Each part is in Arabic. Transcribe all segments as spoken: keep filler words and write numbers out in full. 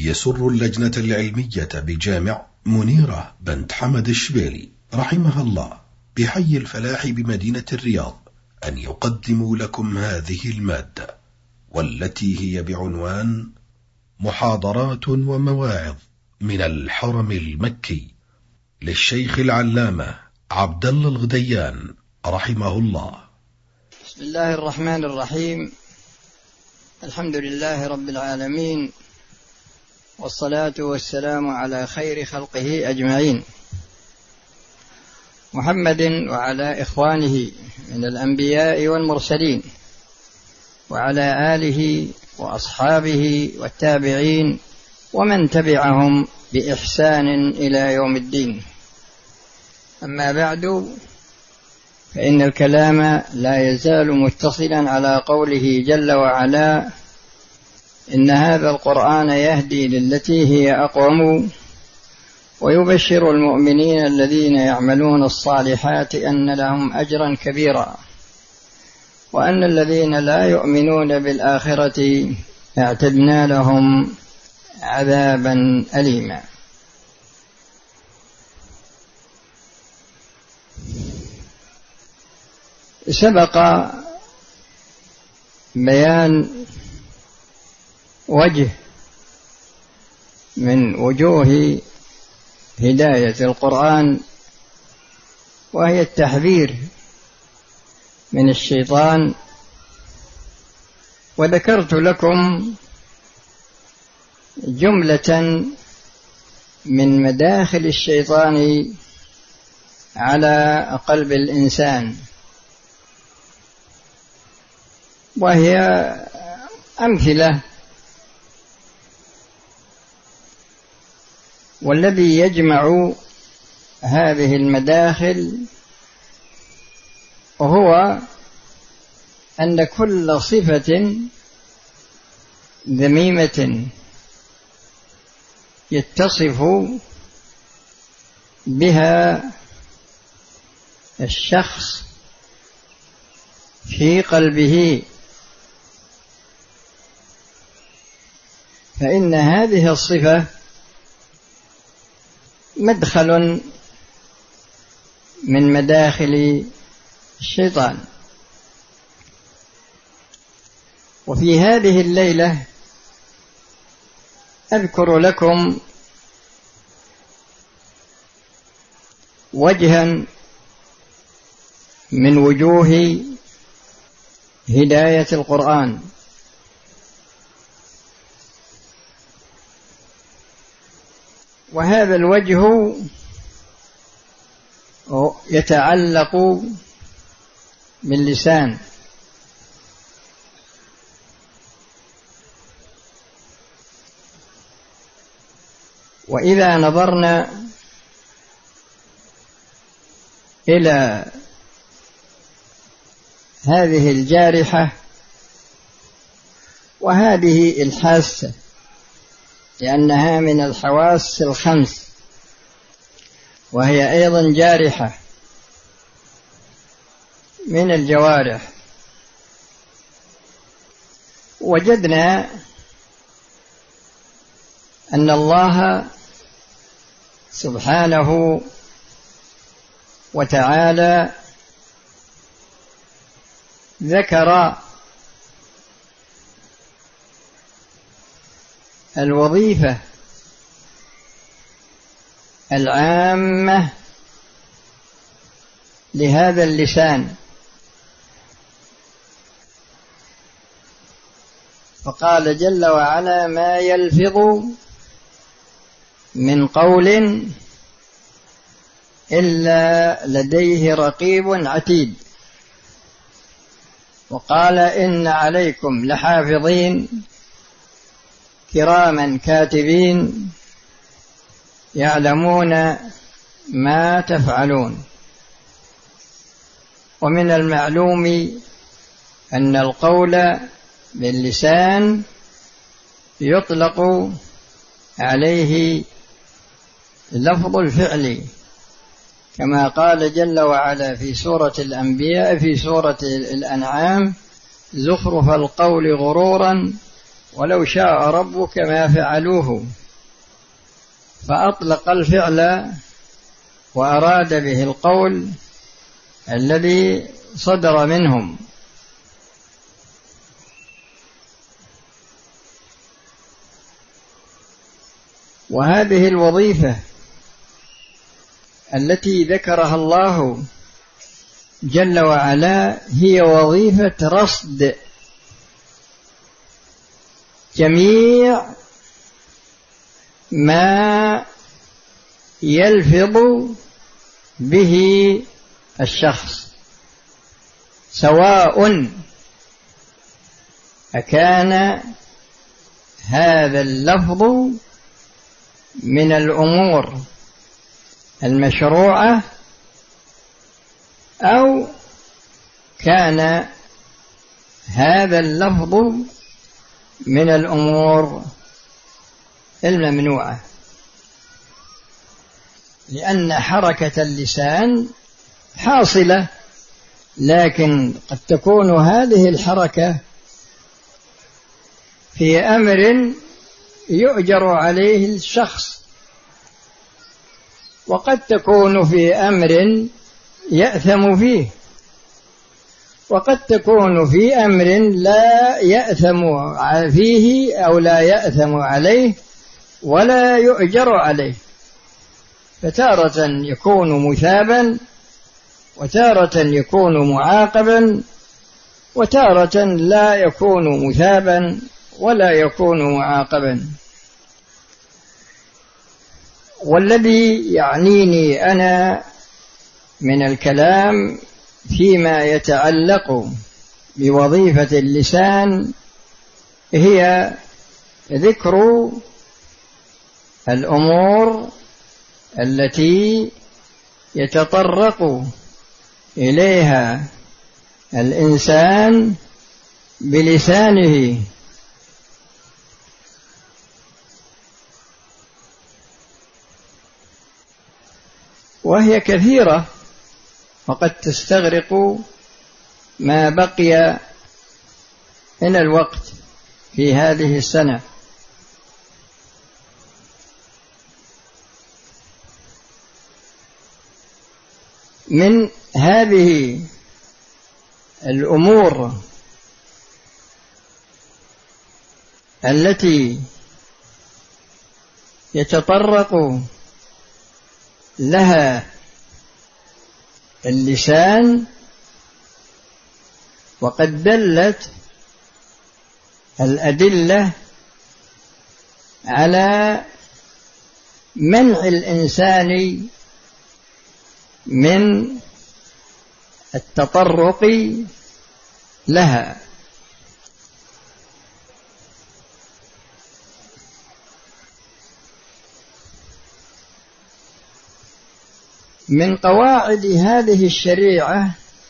يسر اللجنة العلمية بجامع منيرة بنت حمد الشبيلي رحمها الله بحي الفلاح بمدينة الرياض أن يقدموا لكم هذه المادة، والتي هي بعنوان محاضرات ومواعظ من الحرم المكي للشيخ العلامة عبد الله الغديان رحمه الله. بسم الله الرحمن الرحيم. الحمد لله رب العالمين، والصلاة والسلام على خير خلقه أجمعين، محمد وعلى إخوانه من الأنبياء والمرسلين، وعلى آله وأصحابه والتابعين ومن تبعهم بإحسان إلى يوم الدين. أما بعد، فإن الكلام لا يزال متصلا على قوله جل وعلا: إن هذا القرآن يهدي للتي هي أقوم ويبشر المؤمنين الذين يعملون الصالحات أن لهم أجرا كبيرا، وأن الذين لا يؤمنون بالآخرة اعتدنا لهم عذابا أليما. سبق بيان وجه من وجوه هداية القرآن، وهي التحذير من الشيطان، وذكرت لكم جملة من مداخل الشيطان على قلب الإنسان، وهي أمثلة، والذي يجمع هذه المداخل وهو أن كل صفة ذميمة يتصف بها الشخص في قلبه، فإن هذه الصفة مدخل من مداخل الشيطان. وفي هذه الليلة أذكر لكم وجها من وجوه هداية القرآن، وهذا الوجه يتعلق باللسان. وإذا نظرنا إلى هذه الجارحة وهذه الحاسة، لأنها من الحواس الخمس وهي أيضا جارحة من الجوارح، وجدنا أن الله سبحانه وتعالى ذكر الوظيفة العامة لهذا اللسان، فقال جل وعلا: ما يلفظ من قول إلا لديه رقيب عتيد. وقال: إن عليكم لحافظين كراما كاتبين يعلمون ما تفعلون. ومن المعلوم أن القول باللسان يطلق عليه لفظ الفعل، كما قال جل وعلا في سورة الأنبياء في سورة الأنعام: زخرف القول غرورا ولو شاء ربك ما فعلوه، فأطلق الفعل وأراد به القول الذي صدر منهم. وهذه الوظيفة التي ذكرها الله جل وعلا هي وظيفة رصد جميع ما يلفظ به الشخص، سواء أكان هذا اللفظ من الأمور المشروعة أو كان هذا اللفظ من الأمور الممنوعة، لأن حركة اللسان حاصلة، لكن قد تكون هذه الحركة في أمر يؤجر عليه الشخص، وقد تكون في أمر يأثم فيه، وقد تكون في أمر لا يأثم فيه أو لا يأثم عليه ولا يؤجر عليه، فتارة يكون مثابا، وتارة يكون معاقبا، وتارة لا يكون مثابا ولا يكون معاقبا. والذي يعنيني أنا من الكلام فيما يتعلق بوظيفة اللسان هي ذكر الأمور التي يتطرق إليها الإنسان بلسانه، وهي كثيرة، وقد تستغرق ما بقي من الوقت في هذه السنة. من هذه الأمور التي يتطرق لها اللسان، وقد دلت الأدلة على منع الإنسان من التطرق لها. من قواعد هذه الشريعة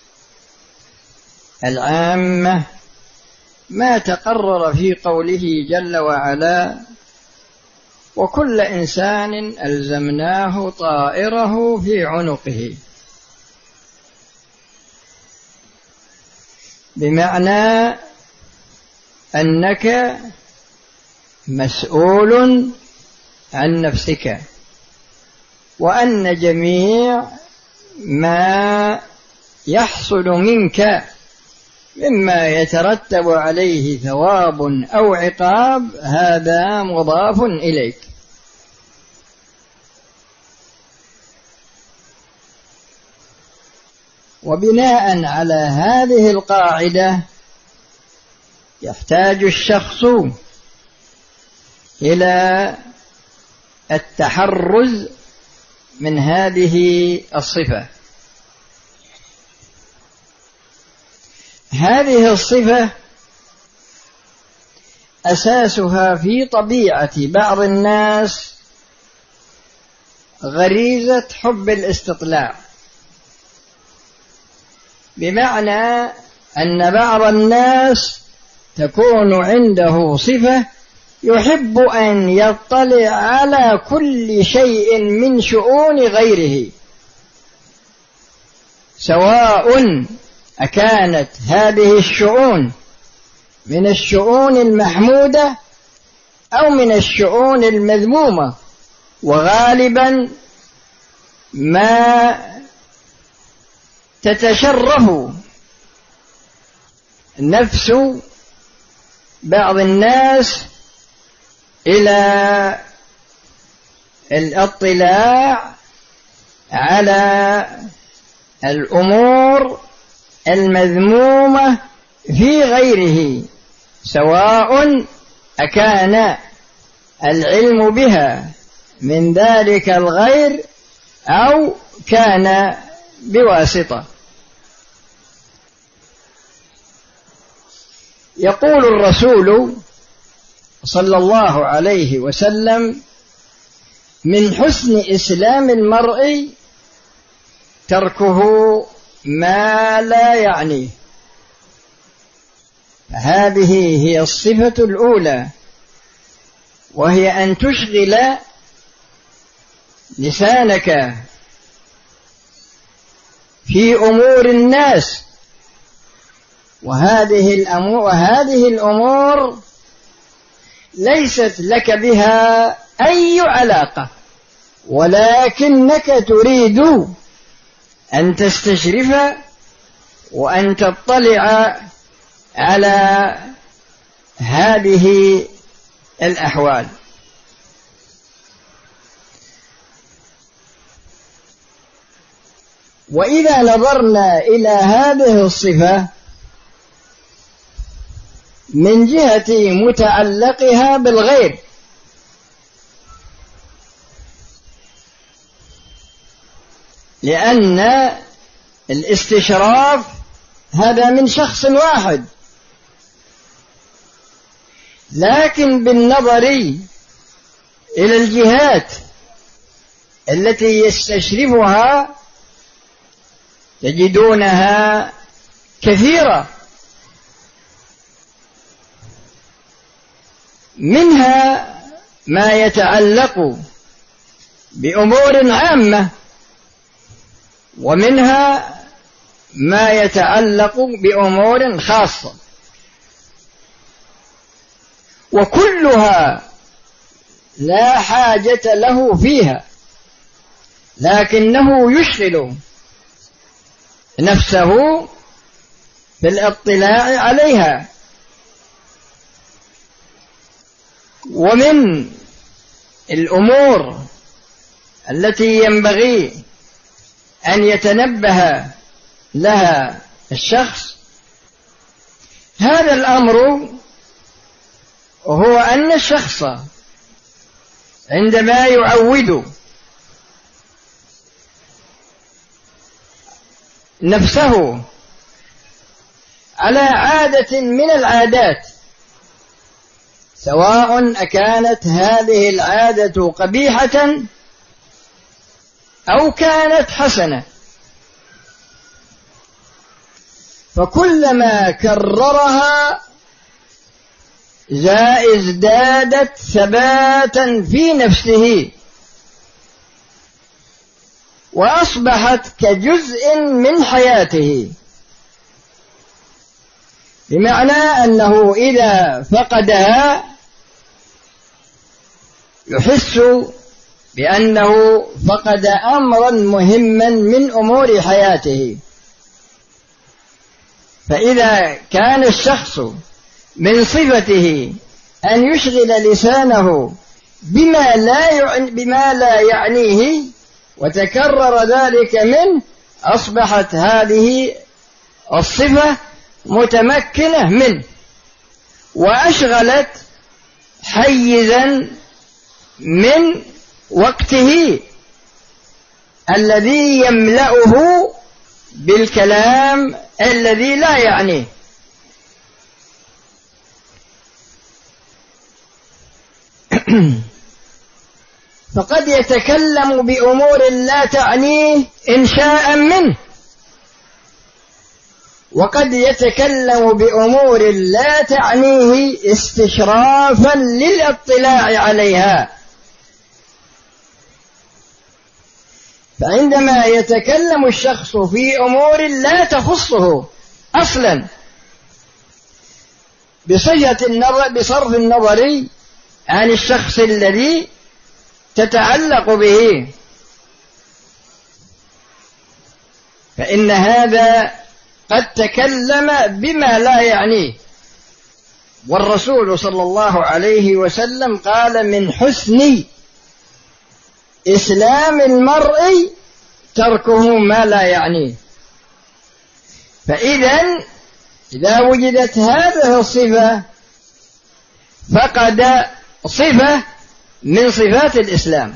العامة ما تقرر في قوله جل وعلا: وكل إنسان ألزمناه طائره في عنقه، بمعنى أنك مسؤول عن نفسك، وأن جميع ما يحصل منك مما يترتب عليه ثواب أو عقاب هذا مضاف إليك. وبناء على هذه القاعدة يحتاج الشخص إلى التحرز من هذه الصفة. هذه الصفة أساسها في طبيعة بعض الناس غريزة حب الاستطلاع، بمعنى أن بعض الناس تكون عنده صفة يحب أن يطلع على كل شيء من شؤون غيره، سواء أكانت هذه الشؤون من الشؤون المحمودة أو من الشؤون المذمومة، وغالبا ما تتشرف نفس بعض الناس إلى الاطلاع على الأمور المذمومة في غيره، سواء أكان العلم بها من ذلك الغير أو كان بواسطة. يقول الرسول صلى الله عليه وسلم: من حسن إسلام المرء تركه ما لا يعنيه. هذه هي الصفة الأولى، وهي أن تشغل لسانك في أمور الناس، وهذه الأمور, وهذه الأمور ليست لك بها أي علاقة، ولكنك تريد أن تستشرف وأن تطلع على هذه الأحوال. وإذا نظرنا إلى هذه الصفة من جهة متعلقها بالغير، لأن الاستشراف هذا من شخص واحد، لكن بالنظر إلى الجهات التي يستشرفها تجدونها كثيرة، منها ما يتعلق بأمور عامة، ومنها ما يتعلق بأمور خاصة، وكلها لا حاجة له فيها، لكنه يشغل نفسه في الاطلاع عليها. ومن الأمور التي ينبغي أن يتنبه لها الشخص هذا الأمر، هو أن الشخص عندما يعود نفسه على عادة من العادات، سواء أكانت هذه العادة قبيحة أو كانت حسنة، فكلما كررها ازدادت ثباتا في نفسه، وأصبحت كجزء من حياته، بمعنى أنه إذا فقدها يحس بأنه فقد أمرا مهما من أمور حياته. فإذا كان الشخص من صفته أن يشغل لسانه بما لا يعني بما لا يعنيه وتكرر ذلك منه، أصبحت هذه الصفة متمكنة منه، وأشغلت حيزا من وقته الذي يملأه بالكلام الذي لا يعنيه. فقد يتكلم بأمور لا تعنيه إنشاء منه، وقد يتكلم بأمور لا تعنيه استشرافا للاطلاع عليها. فعندما يتكلم الشخص في أمور لا تخصه أصلا بصفة النظر بصرف النظر عن الشخص الذي تتعلق به، فإن هذا قد تكلم بما لا يعنيه. والرسول صلى الله عليه وسلم قال: من حسن إسلام المرء تركه ما لا يعنيه. فإذا إذا وجدت هذه الصفة فقد صفة من صفات الإسلام،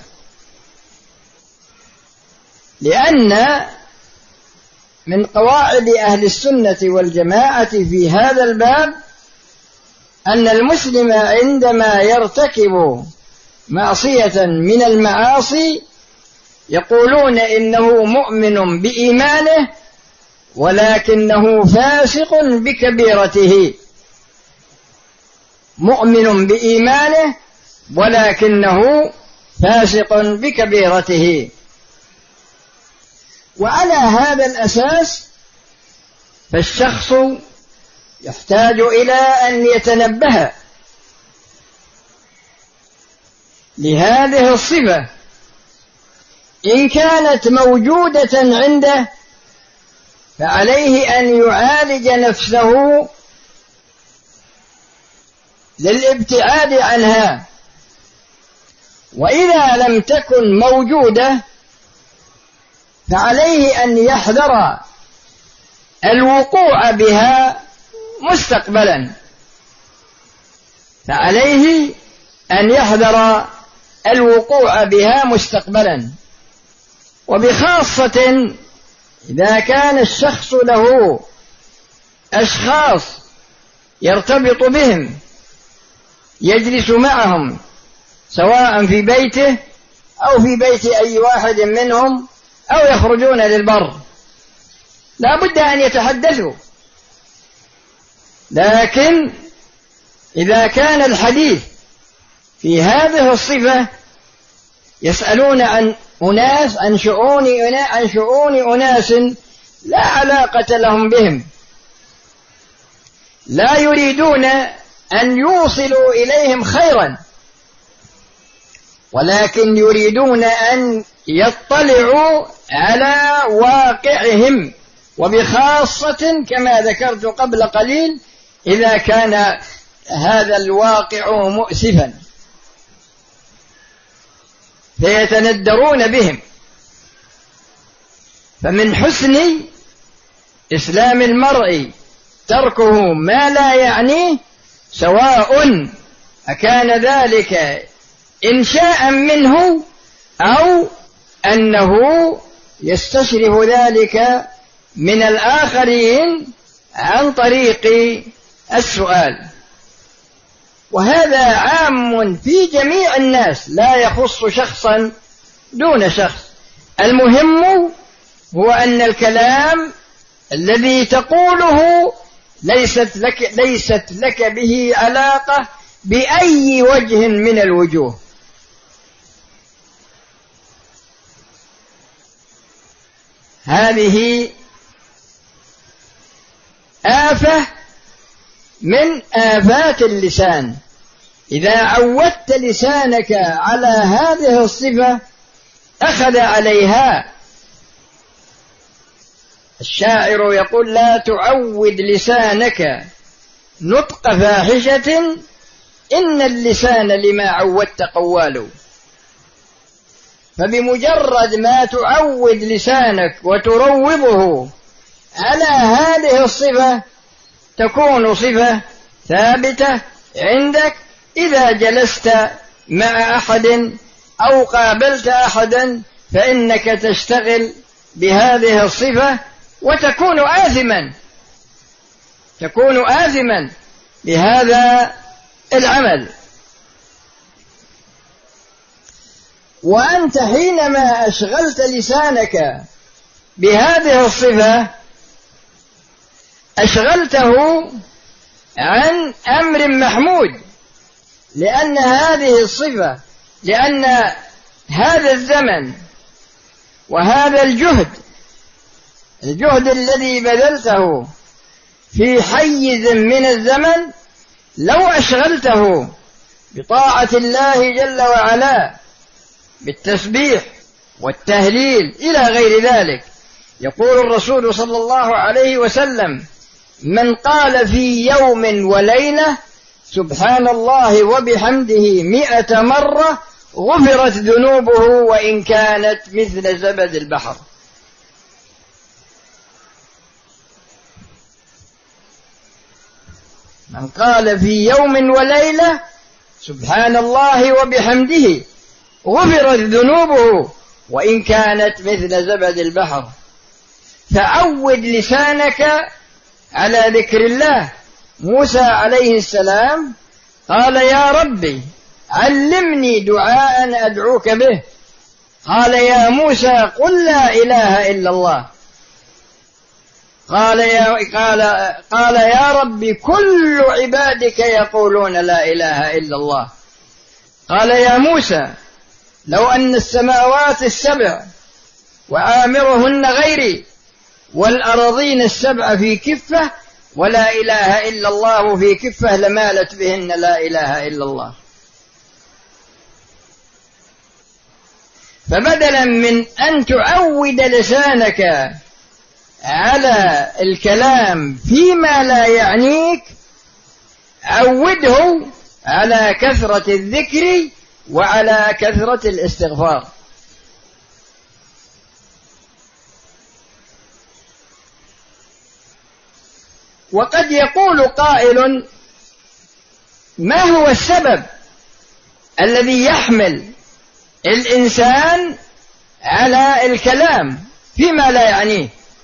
لأن من قواعد أهل السنة والجماعة في هذا الباب أن المسلم عندما يرتكب معصية من المعاصي يقولون إنه مؤمن بإيمانه ولكنه فاسق بكبيرته، مؤمن بإيمانه ولكنه فاسق بكبيرته. وعلى هذا الأساس فالشخص يحتاج إلى أن يتنبه لهذه الصفة إن كانت موجودة عنده، فعليه أن يعالج نفسه للابتعاد عنها. وإذا لم تكن موجودة فعليه أن يحذر الوقوع بها مستقبلا، فعليه أن يحذر الوقوع بها مستقبلا، وبخاصة إذا كان الشخص له أشخاص يرتبط بهم يجلس معهم سواء في بيته أو في بيت أي واحد منهم أو يخرجون للبر، لا بد أن يتحدثوا. لكن إذا كان الحديث في هذه الصفة يسألون عن أناس عن شؤون عن شؤون أناس لا علاقة لهم بهم، لا يريدون أن يوصلوا إليهم خيرا، ولكن يريدون أن يطلعوا على واقعهم، وبخاصة كما ذكرت قبل قليل إذا كان هذا الواقع مؤسفا فيتندرون بهم. فمن حسن إسلام المرء تركه ما لا يعنيه، سواء أكان ذلك إنشاء منه أو أنه يستشرف ذلك من الآخرين عن طريق السؤال. وهذا عام في جميع الناس لا يخص شخصا دون شخص. المهم هو أن الكلام الذي تقوله ليست لك, ليست لك به علاقة بأي وجه من الوجوه. هذه آفة من آفات اللسان. إذا عودت لسانك على هذه الصفة أخذ عليها. الشاعر يقول: لا تعود لسانك نطق فاحشة إن اللسان لما عودت قوال. فبمجرد ما تعود لسانك وتروضه على هذه الصفة تكون صفة ثابتة عندك. إذا جلست مع أحد أو قابلت أحدا فإنك تشتغل بهذه الصفة وتكون آثما تكون آثما بهذا العمل. وأنت حينما أشغلت لسانك بهذه الصفة أشغلته عن أمر محمود، لأن هذه الصفة لأن هذا الزمن وهذا الجهد الجهد الذي بذلته في حيز من الزمن لو أشغلته بطاعة الله جل وعلا بالتسبيح والتهليل إلى غير ذلك، يقول الرسول صلى الله عليه وسلم: من قال في يوم وليلة سبحان الله وبحمده مئة مرة غفرت ذنوبه وإن كانت مثل زبد البحر. من قال في يوم وليلة سبحان الله وبحمده غفرت ذنوبه وإن كانت مثل زبد البحر. فعود لسانك على ذكر الله. موسى عليه السلام قال: يا ربي علمني دعاء أدعوك به. قال: يا موسى قل لا إله إلا الله. قال يا, قال, قال يا ربي كل عبادك يقولون لا إله إلا الله. قال: يا موسى لو أن السماوات السبع وعامرهن غيري والأراضين السبع في كفة ولا إله إلا الله في كفة لمالت بهن لا إله إلا الله. فبدلا من أن تعود لسانك على الكلام فيما لا يعنيك، عوده على كثرة الذكر وعلى كثرة الاستغفار. وقد يقول قائل: ما هو السبب الذي يحمل الإنسان على الكلام فيما لا يعنيه؟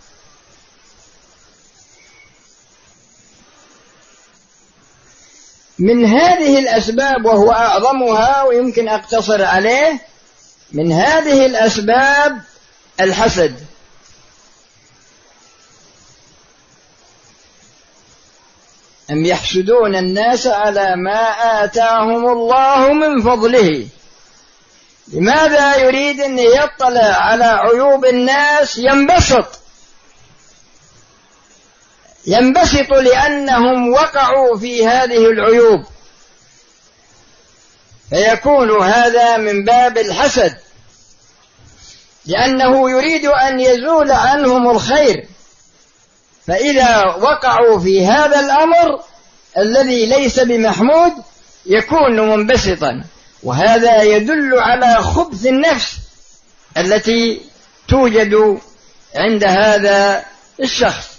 من هذه الأسباب، وهو أعظمها ويمكن أقتصر عليه، من هذه الأسباب الحسد. أم يحسدون الناس على ما آتاهم الله من فضله. لماذا يريد أن يطلع على عيوب الناس؟ ينبسط ينبسط لأنهم وقعوا في هذه العيوب، فيكون هذا من باب الحسد، لأنه يريد أن يزول عنهم الخير، فإذا وقعوا في هذا الأمر الذي ليس بمحمود يكون منبسطا. وهذا يدل على خبث النفس التي توجد عند هذا الشخص.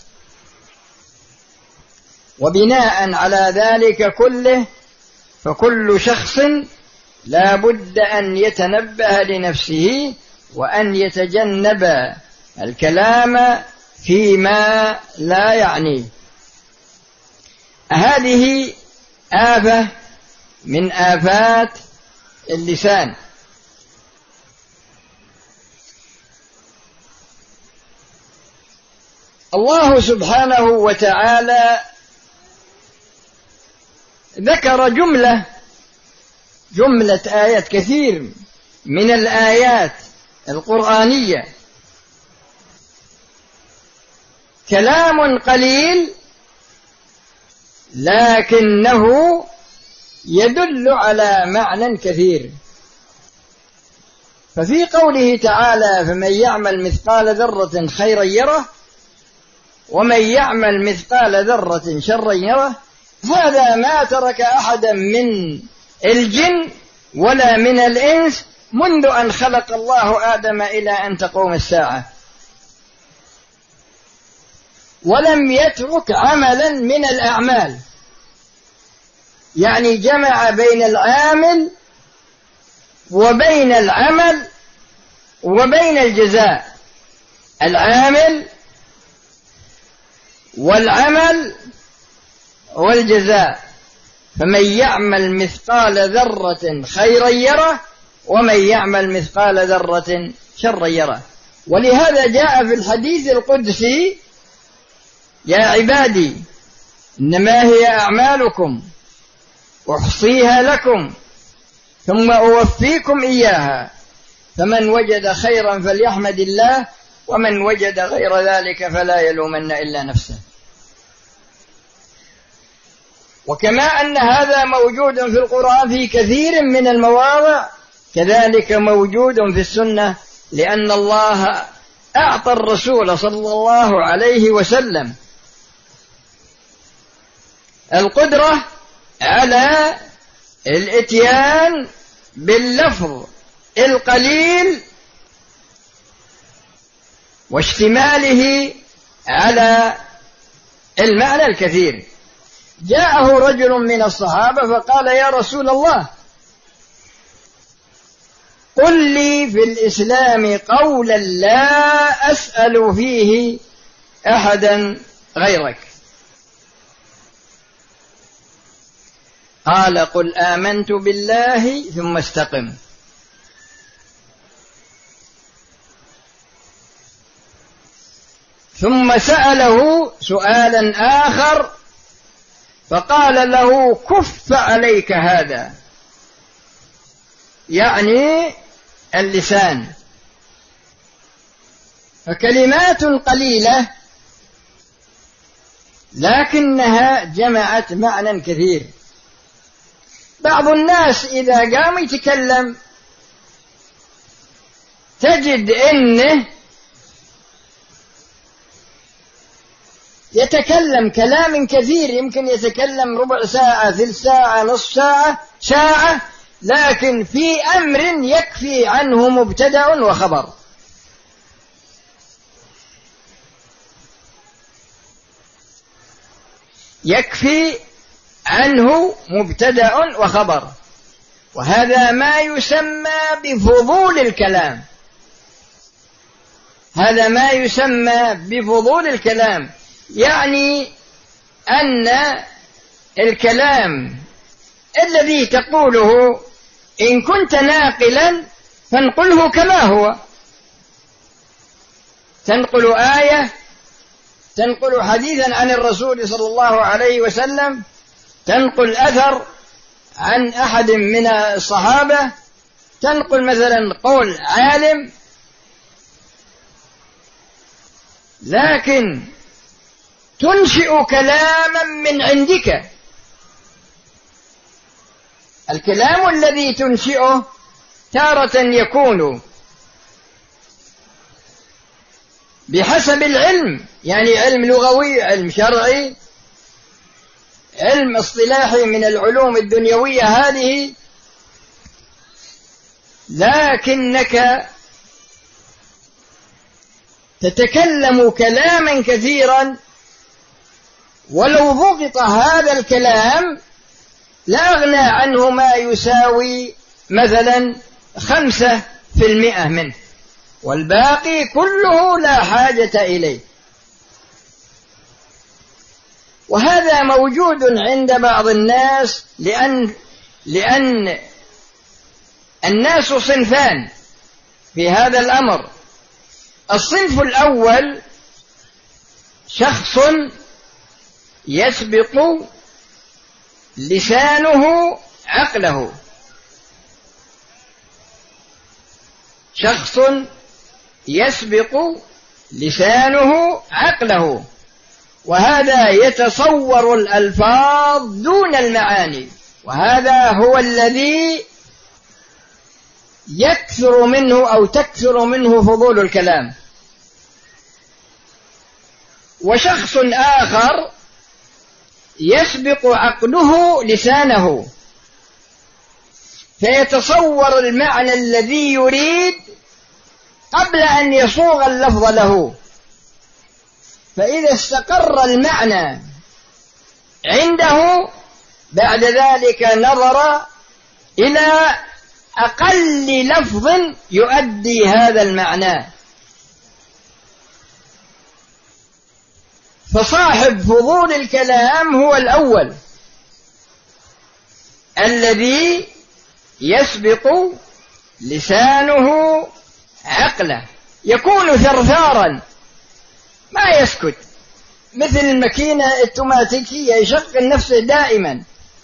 وبناء على ذلك كله فكل شخص لا بد أن يتنبه لنفسه وأن يتجنب الكلام فيما لا يعنيه. هذه آفة من آفات اللسان. الله سبحانه وتعالى ذكر جملة جملة آيات كثير من الآيات القرآنية، كلام قليل لكنه يدل على معنى كثير. ففي قوله تعالى: فمن يعمل مثقال ذرة خيرا يره ومن يعمل مثقال ذرة شرا يره، هذا ما ترك أحدا من الجن ولا من الإنس منذ أن خلق الله آدم إلى أن تقوم الساعة، ولم يترك عملا من الأعمال. يعني جمع بين العامل وبين العمل وبين الجزاء، العامل والعمل والجزاء. فمن يعمل مثقال ذرة خيرا يره ومن يعمل مثقال ذرة شرا يره. ولهذا جاء في الحديث القدسي: يا عبادي إنما هي أعمالكم أحصيها لكم ثم أوفيكم إياها، فمن وجد خيرا فليحمد الله ومن وجد غير ذلك فلا يلومن إلا نفسه. وكما أن هذا موجود في القرآن في كثير من المواضع، كذلك موجود في السنة، لأن الله أعطى الرسول صلى الله عليه وسلم القدرة على الإتيان باللفظ القليل واشتماله على المعنى الكثير. جاءه رجل من الصحابة فقال: يا رسول الله، قل لي في الإسلام قولا لا أسأل فيه أحدا غيرك. قال: قل آمنت بالله ثم استقم. ثم سأله سؤالا آخر فقال له: كف عليك هذا، يعني اللسان. فكلمات قليلة لكنها جمعت معنى كثير. بعض الناس إذا قام يتكلم تجد إنه يتكلم كلام كثير، يمكن يتكلم ربع ساعة، ثلث ساعة، نصف ساعة، ساعة، لكن في أمر يكفي عنه مبتدأ وخبر. يكفي عنه مبتدأ وخبر، وهذا ما يسمى بفضول الكلام. هذا ما يسمى بفضول الكلام، يعني أن الكلام الذي تقوله إن كنت ناقلا فانقله كما هو. تنقل آية، تنقل حديثا عن الرسول صلى الله عليه وسلم، تنقل أثر عن أحد من الصحابة، تنقل مثلا قول عالم، لكن تنشئ كلاما من عندك. الكلام الذي تنشئه تارة يكون بحسب العلم، يعني علم لغوي، علم شرعي، علم اصطلاحي من العلوم الدنيوية هذه، لكنك تتكلم كلاما كثيرا ولو ضغط هذا الكلام لا أغنى عنه ما يساوي مثلا خمسة في المئة منه، والباقي كله لا حاجة إليه. وهذا موجود عند بعض الناس، لأن لأن الناس صنفان في هذا الأمر. الصنف الأول شخص يسبق لسانه عقله، شخص يسبق لسانه عقله، وهذا يتصور الألفاظ دون المعاني، وهذا هو الذي يكثر منه أو تكثر منه فضول الكلام. وشخص آخر يسبق عقله لسانه فيتصور المعنى الذي يريد قبل أن يصوغ اللفظ له، فإذا استقر المعنى عنده بعد ذلك نظر إلى أقل لفظ يؤدي هذا المعنى. فصاحب فضول الكلام هو الأول الذي يسبق لسانه عقله، يكون ثرثارا ما يسكت، مثل الماكينة الأوتوماتيكية يشغل نفسه دائما،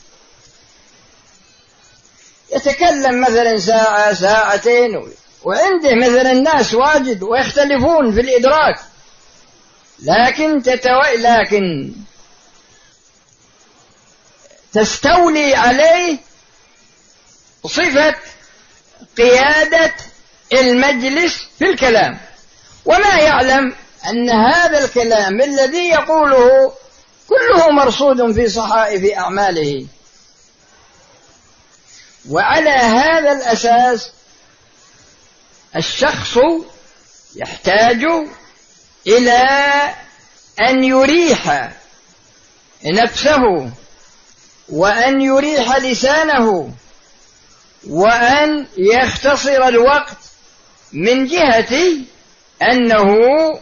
يتكلم مثلا ساعة ساعتين، وعنده مثلا الناس واجد ويختلفون في الإدراك، لكن تتو... لكن تستولي عليه صفة قيادة المجلس في الكلام، وما يعلم أن هذا الكلام الذي يقوله كله مرصود في صحائف أعماله. وعلى هذا الأساس الشخص يحتاج إلى أن يريح نفسه وأن يريح لسانه وأن يختصر الوقت، من جهة أنه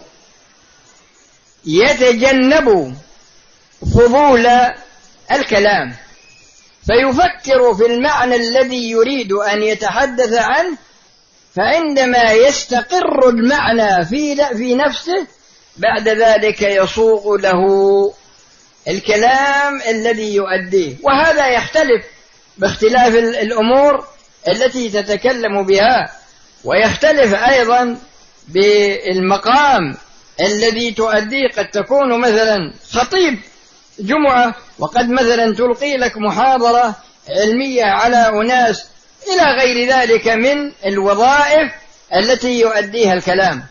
يتجنب فضول الكلام، فيفكر في المعنى الذي يريد أن يتحدث عنه، فعندما يستقر المعنى في في نفسه بعد ذلك يصوغ له الكلام الذي يؤديه. وهذا يختلف باختلاف الأمور التي تتكلم بها، ويختلف أيضا بالمقام الذي تؤديه. قد تكون مثلا خطيب جمعة وقد مثلا تلقي لك محاضرة علمية على أناس إلى غير ذلك من الوظائف التي يؤديها الكلام،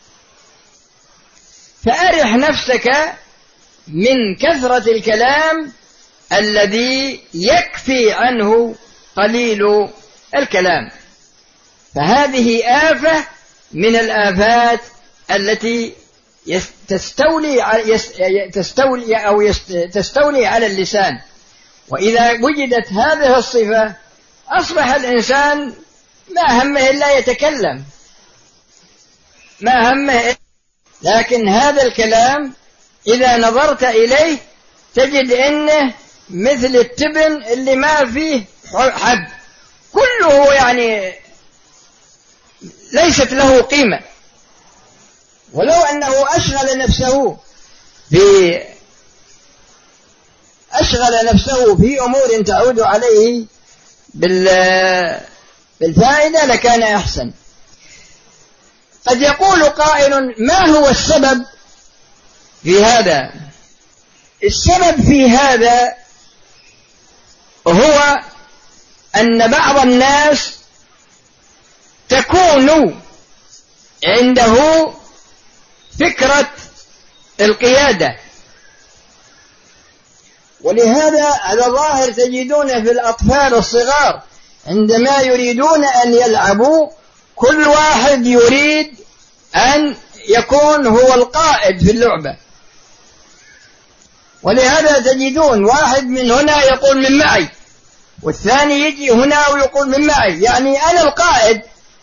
فأرح نفسك من كثرة الكلام الذي يكفي عنه قليل الكلام. فهذه آفة من الآفات التي تستولي تستولي أو تستولي على اللسان. وإذا وجدت هذه الصفة أصبح الإنسان ما همه إلا يتكلم، ما همه. لكن هذا الكلام إذا نظرت إليه تجد إنه مثل التبن اللي ما فيه حب، كله يعني ليست له قيمة. ولو أنه أشغل نفسه في أشغل نفسه في أمور تعود عليه بالفائدة لكان أحسن. قد يقول قائل: ما هو السبب في هذا؟ السبب في هذا هو أن بعض الناس تكون عنده فكرة القيادة، ولهذا على ظاهر تجدون في الأطفال الصغار عندما يريدون أن يلعبوا كل واحد يريد أن يكون هو القائد في اللعبة، ولهذا تجدون واحد من هنا يقول من معي، والثاني يجي هنا ويقول من معي، يعني أنا القائد.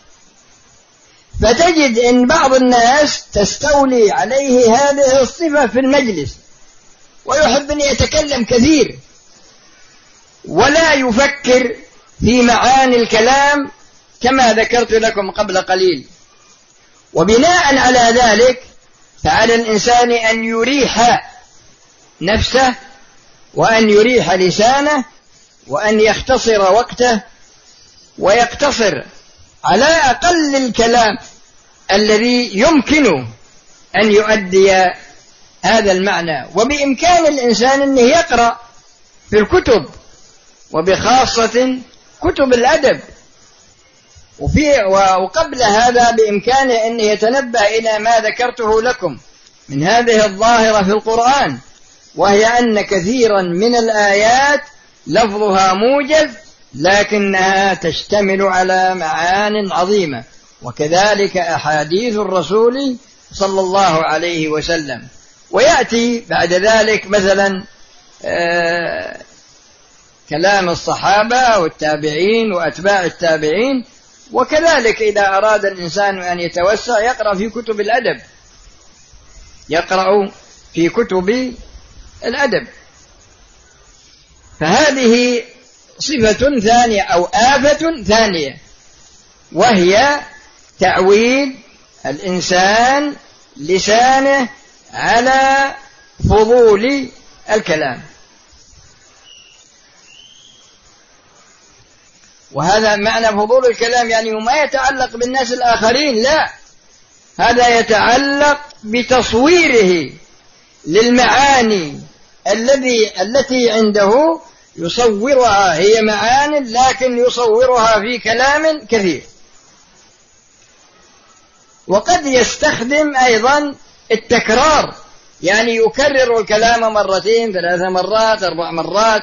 فتجد إن بعض الناس تستولي عليه هذه الصفة في المجلس، ويحب أن يتكلم كثير ولا يفكر في معاني الكلام كما ذكرت لكم قبل قليل. وبناء على ذلك فعلى الإنسان أن يريح نفسه وأن يريح لسانه وأن يختصر وقته ويقتصر على أقل الكلام الذي يمكن أن يؤدي هذا المعنى. وبإمكان الإنسان أنه يقرأ في الكتب، وبخاصة كتب الأدب، وفي وقبل هذا بإمكانه أن يتنبه إلى ما ذكرته لكم من هذه الظاهرة في القرآن، وهي أن كثيرا من الآيات لفظها موجز لكنها تشتمل على معان عظيمة، وكذلك أحاديث الرسول صلى الله عليه وسلم. ويأتي بعد ذلك مثلا آه كلام الصحابة والتابعين وأتباع التابعين. وكذلك إذا أراد الإنسان أن يتوسع يقرأ في كتب الأدب، يقرأ في كتب الأدب. فهذه صفة ثانية أو آفة ثانية، وهي تعويد الإنسان لسانه على فضول الكلام. وهذا معنى فضول الكلام، يعني ما يتعلق بالناس الآخرين، لا، هذا يتعلق بتصويره للمعاني الذي التي عنده يصورها، هي معان لكن يصورها في كلام كثير. وقد يستخدم أيضا التكرار، يعني يكرر الكلام مرتين ثلاث مرات أربع مرات.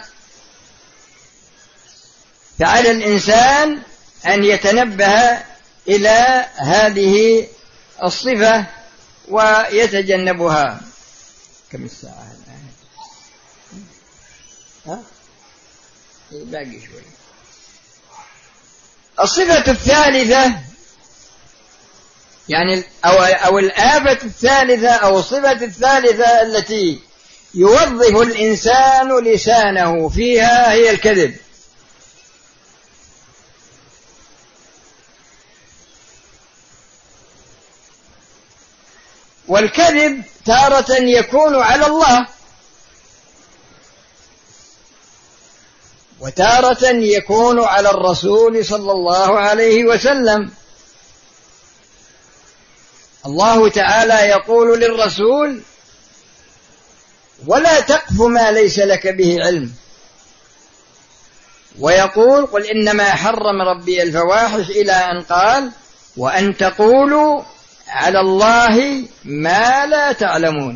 فعلى الإنسان أن يتنبه إلى هذه الصفة ويتجنبها. كم الساعة الآن؟ ها؟ باقي شوي. الصفة الثالثة يعني أو, أو الآفة الثالثة أو الصفة الثالثة التي يوظف الإنسان لسانه فيها هي الكذب. والكذب تارة يكون على الله، وتارة يكون على الرسول صلى الله عليه وسلم. الله تعالى يقول للرسول: ولا تقف ما ليس لك به علم. ويقول: قل إنما حرم ربي الفواحش، إلى أن قال: وأن تقولوا على الله ما لا تعلمون.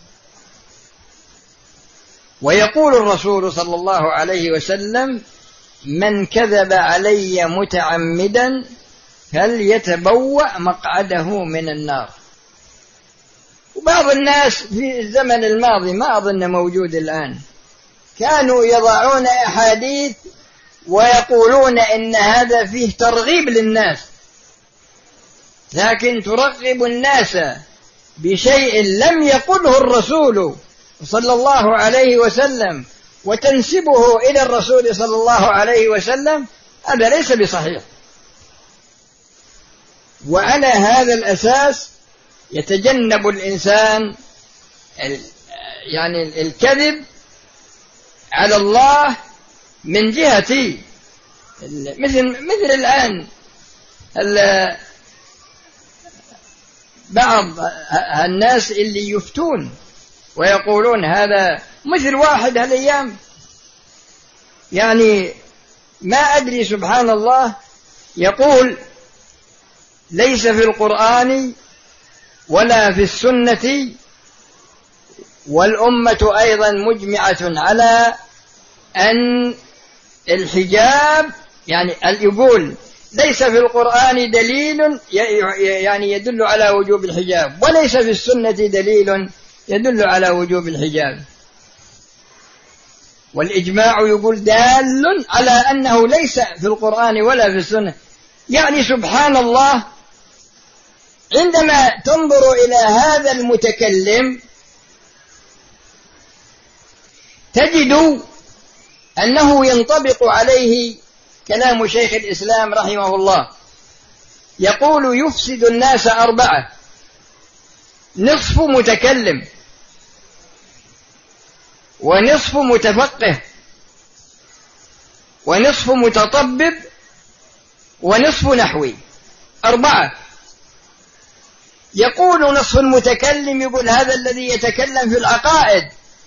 ويقول الرسول صلى الله عليه وسلم: من كذب علي متعمدا فليتبوأ مقعده من النار. وبعض الناس في الزمن الماضي، ما أظن موجود الآن، كانوا يضعون أحاديث ويقولون إن هذا فيه ترغيب للناس، لكن ترغب الناس بشيء لم يقله الرسول صلى الله عليه وسلم وتنسبه إلى الرسول صلى الله عليه وسلم، هذا ليس بصحيح. وعلى هذا الأساس يتجنب الإنسان يعني الكذب على الله من جهة مثل مثل الآن بعض الناس اللي يفتون ويقولون هذا مثل واحد هالأيام، يعني ما أدري سبحان الله، يقول: ليس في القرآن ولا في السنة، والأمة أيضا مجمعة على أن الحجاب، يعني يقول ليس في القرآن دليل يعني يدل على وجوب الحجاب، وليس في السنة دليل يدل على وجوب الحجاب، والإجماع يقول دال على أنه ليس في القرآن ولا في السنة. يعني سبحان الله، عندما تنظر إلى هذا المتكلم تجد أنه ينطبق عليه كلام شيخ الإسلام رحمه الله، يقول: يفسد الناس أربعة: نصف متكلم، ونصف متفقه، ونصف متطبب، ونصف نحوي. أربعة. يقول نصف المتكلم، يقول هذا الذي يتكلم في العقائد،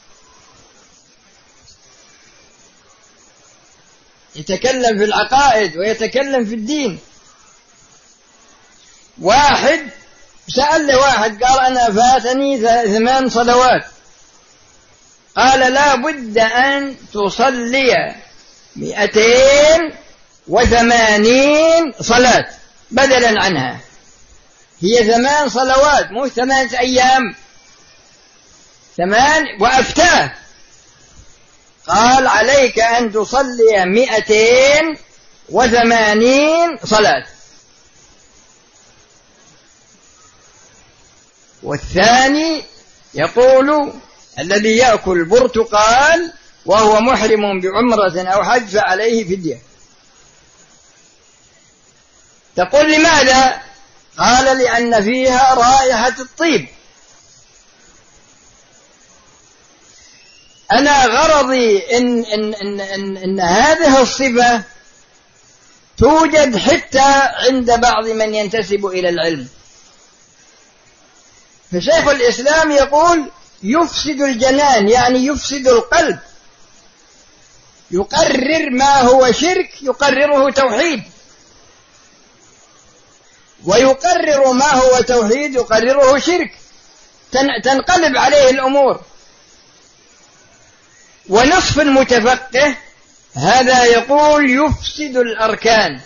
يتكلم في العقائد ويتكلم في الدين. واحد سأل له واحد قال: أنا فاتني ثمان صلوات، قال: لا بد أن تصلي مئتين وثمانين صلاة بدلا عنها، هي ثمان صلوات مو ثمانية أيام، ثمان. وأفتاه قال: عليك أن تصلي مئتين وثمانين صلاة. والثاني يقول: الذي يأكل برتقال وهو محرم بعمرة أو حج فعليه فدية. تقول: لماذا؟ قال: لأن فيها رائحة الطيب. أنا غرضي إن, إن, إن, إن, إن هذه الصفة توجد حتى عند بعض من ينتسب إلى العلم. فشيخ الإسلام يقول: يفسد الجنان، يعني يفسد القلب. يقرر ما هو شرك يقرره توحيد، ويقرر ما هو توحيد يقرره شرك، تنقلب عليه الأمور. ونصف المتفقه هذا يقول يفسد الأركان،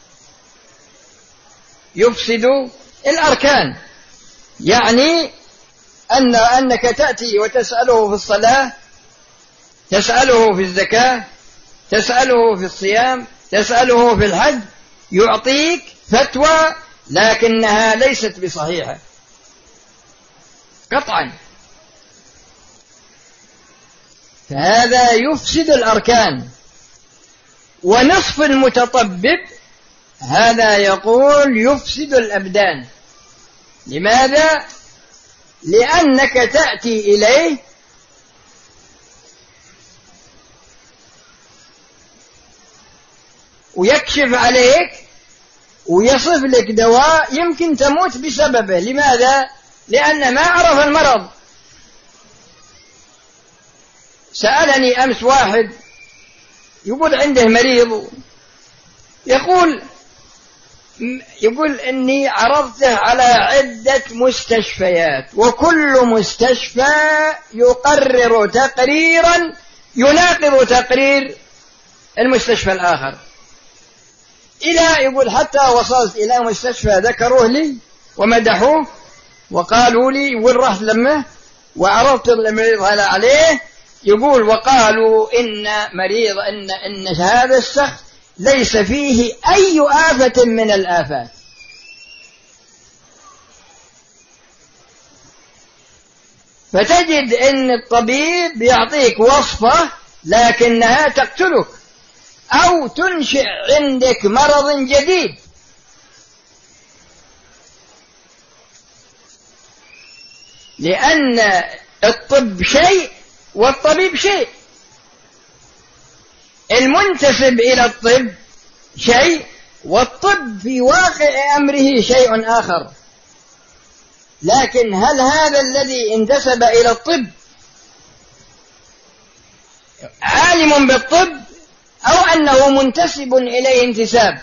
يفسد الأركان، يعني أن أنك تأتي وتسأله في الصلاة، تسأله في الزكاة، تسأله في الصيام، تسأله في الحج، يعطيك فتوى لكنها ليست بصحيحة قطعا، فهذا يفسد الأركان. ونصف المتطبب هذا يقول يفسد الأبدان. لماذا؟ لأنك تأتي إليه ويكشف عليك ويصف لك دواء يمكن تموت بسببه. لماذا؟ لأن ما عرف المرض. سألني أمس واحد يقول عنده مريض، يقول يقول إني عرضته على عدة مستشفيات وكل مستشفى يقرر تقريرا يناقض تقرير المستشفى الآخر، إلى يقول حتى وصلت إلى مستشفى ذكروه لي ومدحوه وقالوا لي، يقول رحت لمه وعرضت المريض هذا عليه، يقول وقالوا إن مريض إن إن هذا الشخص ليس فيه أي آفة من الآفات. فتجد إن الطبيب يعطيك وصفة لكنها تقتلك أو تنشئ عندك مرض جديد. لأن الطب شيء والطبيب شيء، المنتسب إلى الطب شيء والطب في واقع أمره شيء آخر. لكن هل هذا الذي انتسب إلى الطب عالم بالطب أو أنه منتسب إليه انتساب؟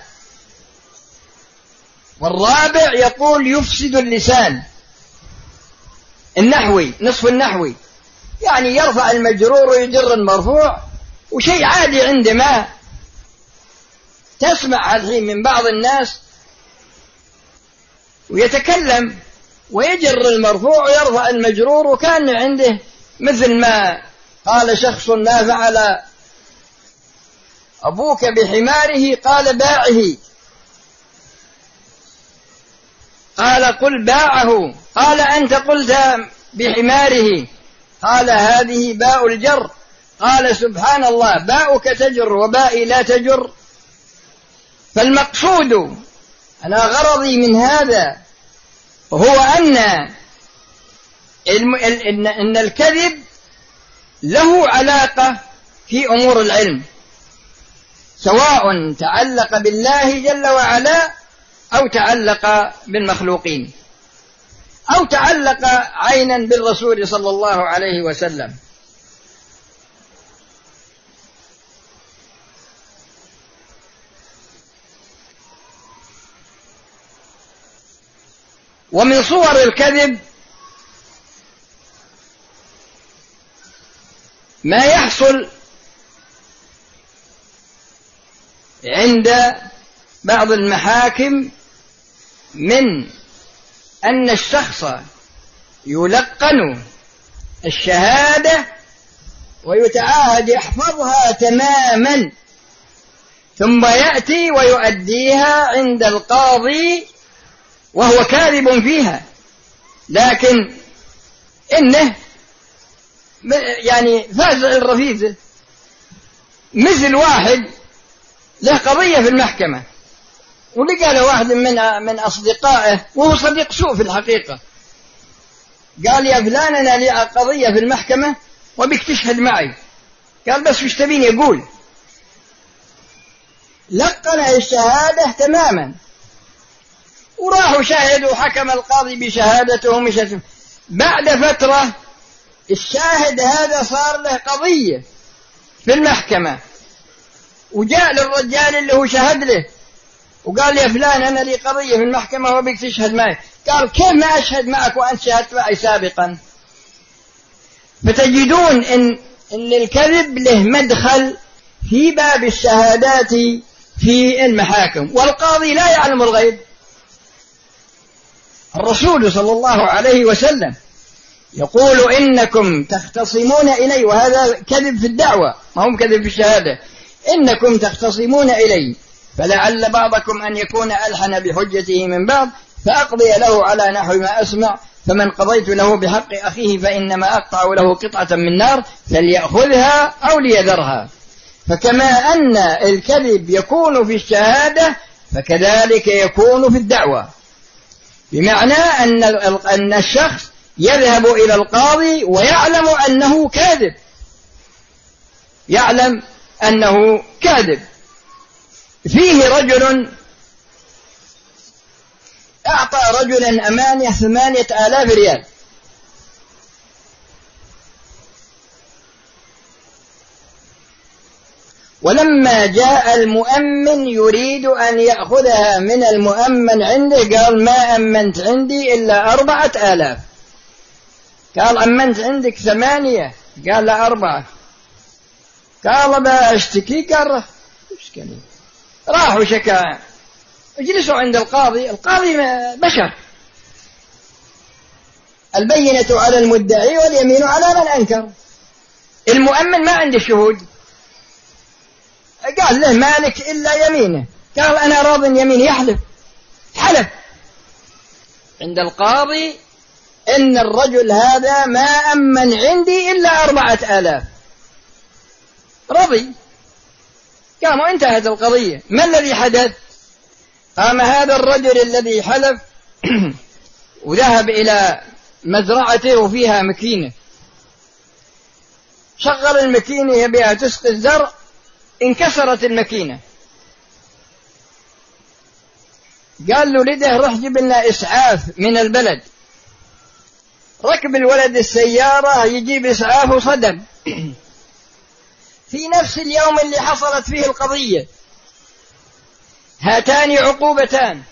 والرابع يقول يفسد اللسان النحوي، نصف النحوي، يعني يرفع المجرور ويجر المرفوع، وشيء عادي عندما تسمع الحين من بعض الناس ويتكلم ويجر المرفوع ويرفع المجرور، وكان عنده مثل ما قال شخص ما فعل أبوك بحماره قال باعه، قال قل باعه، قال أنت قلت بحماره، قال هذه باء الجر، قال سبحان الله باؤك تجر وبائي لا تجر. فالمقصود أنا غرضي من هذا هو أن إن الكذب له علاقة في أمور العلم، سواء تعلق بالله جل وعلا أو تعلق بالمخلوقين أو تعلق عينا بالرسول صلى الله عليه وسلم. ومن صور الكذب ما يحصل عند بعض المحاكم من أن الشخص يلقن الشهادة ويتعاهد يحفظها تماما، ثم يأتي ويؤديها عند القاضي وهو كاذب فيها، لكن إنه يعني فازع الرفيزة. مثل واحد له قضية في المحكمة ولقى له واحد من من أصدقائه وهو صديق سوء في الحقيقة، قال يا فلان أنا لي قضية في المحكمة وبك تشهد معي. قال بس وش تبين يقول؟ لقنه الشهادة تماما وراحوا شاهدوا وحكم القاضي بشهادته مشت. بعد فترة الشاهد هذا صار له قضية في المحكمة وجاء للرجال اللي هو شهد له وقال يا فلان أنا لي قضية في المحكمة وبيك تشهد معي. قال كيف ما أشهد معك وأنت شهدت معي سابقا؟ فتجدون إن, إن الكذب له مدخل في باب الشهادات في المحاكم، والقاضي لا يعلم الغيب. الرسول صلى الله عليه وسلم يقول إنكم تختصمون إلي، وهذا كذب في الدعوة ما هم كذب في الشهادة، إنكم تختصمون إلي فلعل بعضكم أن يكون ألحن بحجته من بعض فأقضي له على نحو ما أسمع، فمن قضيت له بحق أخيه فإنما أقطع له قطعة من نار فليأخذها أو ليذرها. فكما أن الكذب يكون في الشهادة فكذلك يكون في الدعوة، بمعنى أن أن الشخص يذهب إلى القاضي ويعلم أنه كاذب، يعلم أنه كاذب. فيه رجل أعطى رجلا أمانة ثمانية آلاف ريال، ولما جاء المؤمن يريد أن يأخذها من المؤمن عنده قال ما أمنت عندي إلا أربعة آلاف. قال أمنت عندك ثمانية؟ قال لا أربعة. قال بأشتكي؟ قال راحوا شكا، اجلسوا عند القاضي. القاضي بشر، البينة على المدعي واليمين على من أنكر. المؤمن ما عنده شهود، قال له مالك إلا يمينه. قال أنا راض يمين، يحلف. حلف عند القاضي إن الرجل هذا ما أمن عندي إلا أربعة آلاف، رضي. قام وانتهت القضية. ما الذي حدث؟ قام هذا الرجل الذي حلف وذهب إلى مزرعته وفيها مكينة، شغل المكينة يبيها تسقي الزرع، انكسرت المكينة. قال له لده روح جيب لنا إسعاف من البلد. ركب الولد السيارة يجيب إسعاف وصدم في نفس اليوم اللي حصلت فيه القضية. هاتان عقوبتان،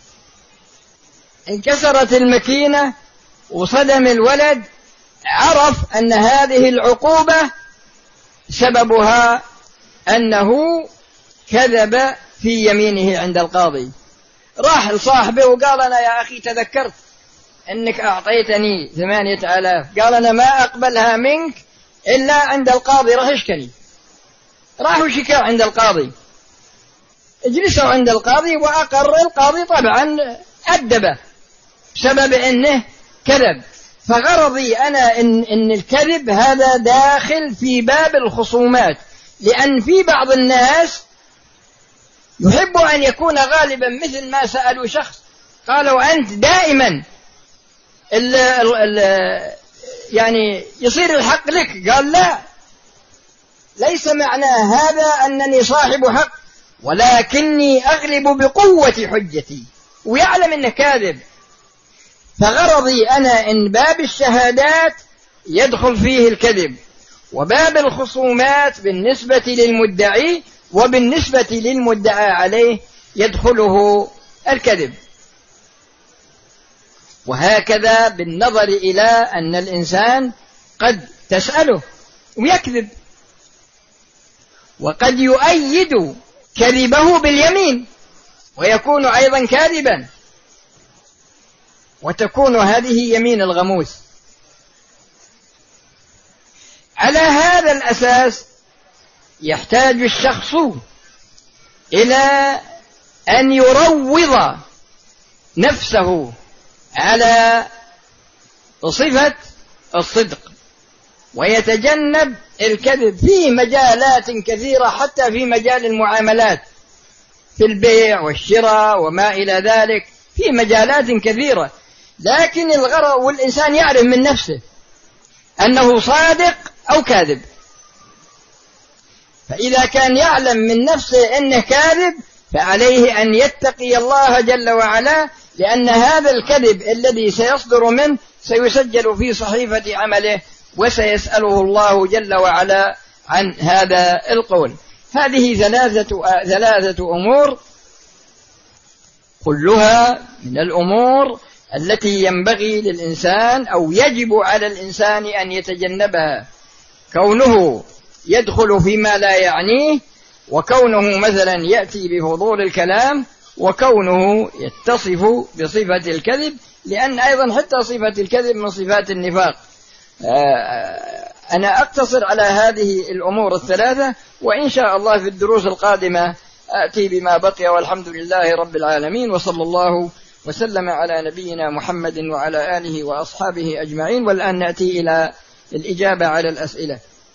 انكسرت المكينة وصدم الولد. عرف أن هذه العقوبة سببها أنه كذب في يمينه عند القاضي. راح لصاحبه وقال أنا يا أخي تذكرت أنك أعطيتني ثمانية آلاف، قال أنا ما أقبلها منك إلا عند القاضي، رهشكني. راحوا شكا عند القاضي، اجلسوا عند القاضي وأقر القاضي طبعا أدبه بسبب أنه كذب. فغرضي أنا إن, إن الكذب هذا داخل في باب الخصومات، لأن في بعض الناس يحب أن يكون غالبا، مثل ما سألوا شخص قالوا أنت دائما ال ال ال يعني يصير الحق لك. قال لا، ليس معنى هذا أنني صاحب حق، ولكني أغلب بقوة حجتي، ويعلم أنه كاذب. فغرضي أنا إن باب الشهادات يدخل فيه الكذب، وباب الخصومات بالنسبة للمدعي وبالنسبة للمدعى عليه يدخله الكذب. وهكذا بالنظر إلى أن الإنسان قد تسأله ويكذب، وقد يؤيد كذبه باليمين ويكون أيضا كاذبا، وتكون هذه يمين الغموس. على هذا الأساس يحتاج الشخص إلى أن يروض نفسه على صفة الصدق، ويتجنب الكذب في مجالات كثيرة، حتى في مجال المعاملات في البيع والشراء وما إلى ذلك، في مجالات كثيرة. لكن الغرض والإنسان يعرف من نفسه أنه صادق أو كاذب. فإذا كان يعلم من نفسه أنه كاذب فعليه أن يتقي الله جل وعلا، لأن هذا الكذب الذي سيصدر منه سيسجل في صحيفة عمله، وسيسأله الله جل وعلا عن هذا القول. هذه ثلاثة ثلاثة أمور كلها من الأمور التي ينبغي للإنسان أو يجب على الإنسان أن يتجنبها، كونه يدخل فيما لا يعنيه، وكونه مثلا يأتي بفضول الكلام، وكونه يتصف بصفة الكذب، لأن أيضا حتى صفة الكذب من صفات النفاق. أنا أقتصر على هذه الأمور الثلاثة، وإن شاء الله في الدروس القادمة أتي بما بقي، والحمد لله رب العالمين، وصلى الله وسلم على نبينا محمد وعلى آله وأصحابه أجمعين. والآن نأتي إلى الإجابة على الأسئلة.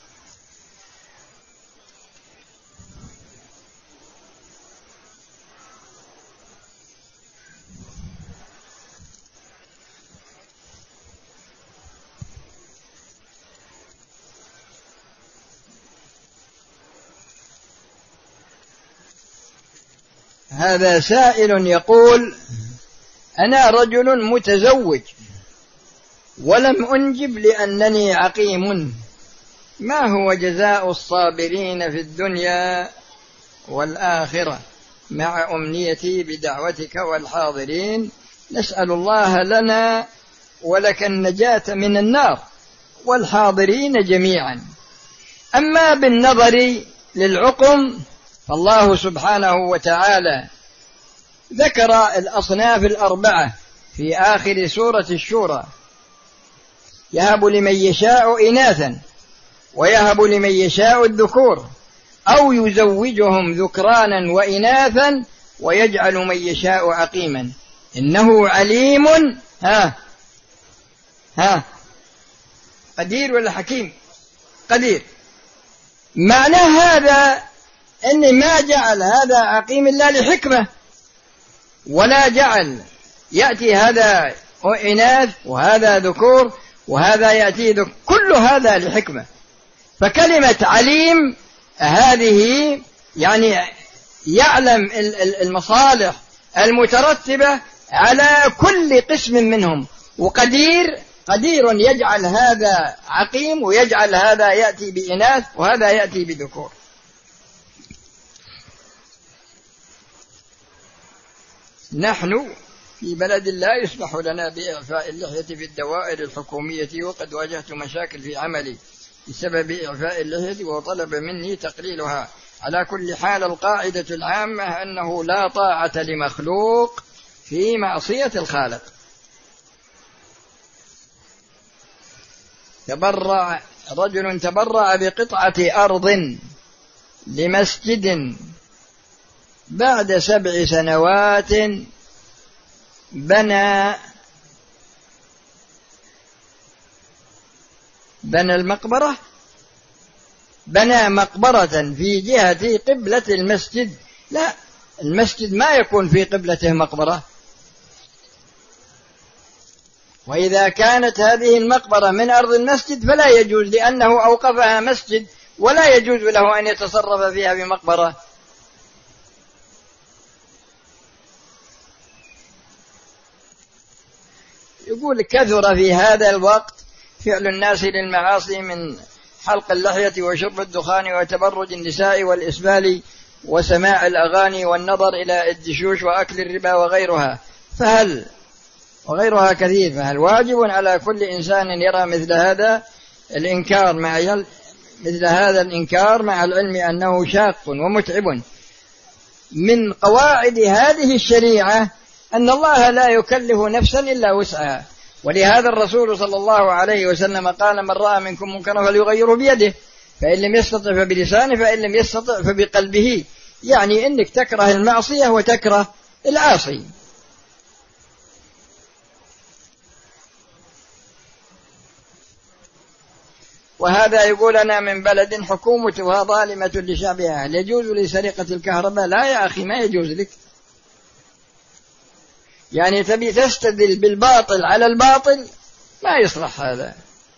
هذا سائل يقول: أنا رجل متزوج ولم أنجب لأنني عقيم، ما هو جزاء الصابرين في الدنيا والآخرة مع أمنيتي بدعوتك والحاضرين؟ نسأل الله لنا ولك النجاة من النار والحاضرين جميعا. أما بالنظر للعقم فالله سبحانه وتعالى ذكر الأصناف الأربعة في آخر سورة الشورى: يهب لمن يشاء إناثا ويهب لمن يشاء الذكور أو يزوجهم ذكرانا وإناثا ويجعل من يشاء عقيما إنه عليم ها ها قدير ولا حكيم؟ قدير. معنى هذا أن ما جعل هذا عقيم إلا لحكمة، ولا جعل يأتي هذا إناث وهذا ذكور وهذا يأتي ذكور، كل هذا لحكمة. فكلمة عليم هذه يعني يعلم المصالح المترتبة على كل قسم منهم. وقدير قدير يجعل هذا عقيم ويجعل هذا يأتي بإناث وهذا يأتي بذكور. نحن في بلد لا يسمح لنا بإعفاء اللحية في الدوائر الحكومية، وقد واجهت مشاكل في عملي بسبب إعفاء اللحية وطلب مني تقليلها. على كل حال القاعدة العامة أنه لا طاعة لمخلوق في معصية الخالق. تبرع رجل تبرع بقطعة أرض لمسجد بعد سبع سنوات بنى بنى المقبرة بنى مقبرة في جهة قبلة المسجد. لا، المسجد ما يكون في قبلته مقبرة، وإذا كانت هذه المقبرة من أرض المسجد فلا يجوز، لأنه أوقفها مسجد ولا يجوز له أن يتصرف فيها بمقبرة. يقول: كثر في هذا الوقت فعل الناس للمعاصي من حلق اللحية وشرب الدخان وتبرج النساء والإسبال وسماع الأغاني والنظر إلى الدشوش وأكل الربا وغيرها، فهل وغيرها كثير فهل واجب على كل إنسان يرى مثل هذا الإنكار مع مثل هذا الإنكار مع العلم أنه شاق ومتعب؟ من قواعد هذه الشريعة أن الله لا يكلف نفسا إلا وسعها، ولهذا الرسول صلى الله عليه وسلم قال: من رأى منكم منكرا فليغيره بيده، فإن لم يستطع فبلسانه، فإن لم يستطع فبقلبه. يعني إنك تكره المعصية وتكره العاصي. وهذا يقول: أنا من بلد حكومتها ظالمة لشعبها، هل يجوز لي سرقة الكهرباء؟ لا يا أخي، ما يجوز لك. يعني تبي تستدل بالباطل على الباطل، ما يصلح هذا.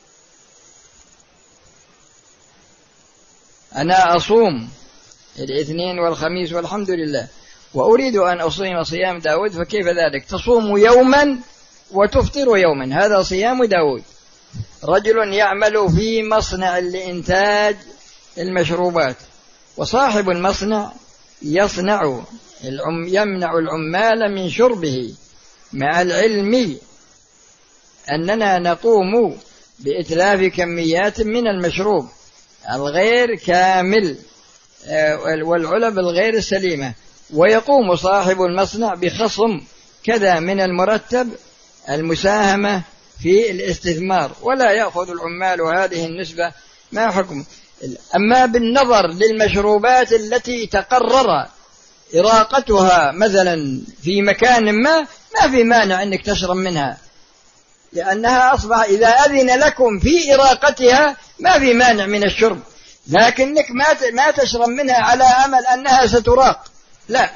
أنا أصوم الاثنين والخميس والحمد لله، وأريد أن أصوم صيام داود، فكيف ذلك؟ تصوم يوما وتفطر يوما، هذا صيام داود. رجل يعمل في مصنع لإنتاج المشروبات، وصاحب المصنع يصنع يمنع العمال من شربه مع العلم أننا نقوم بإتلاف كميات من المشروب الغير كامل والعلب الغير سليمة، ويقوم صاحب المصنع بخصم كذا من المرتب المساهمة في الاستثمار، ولا يأخذ العمال هذه النسبة. ما حكم؟ أما بالنظر للمشروبات التي تقرر إراقتها مثلا في مكان ما، ما في مانع أنك تشرب منها، لأنها أصبح إذا أذن لكم في إراقتها ما في مانع من الشرب، لكنك ما ما تشرب منها على أمل أنها ستراق، لا.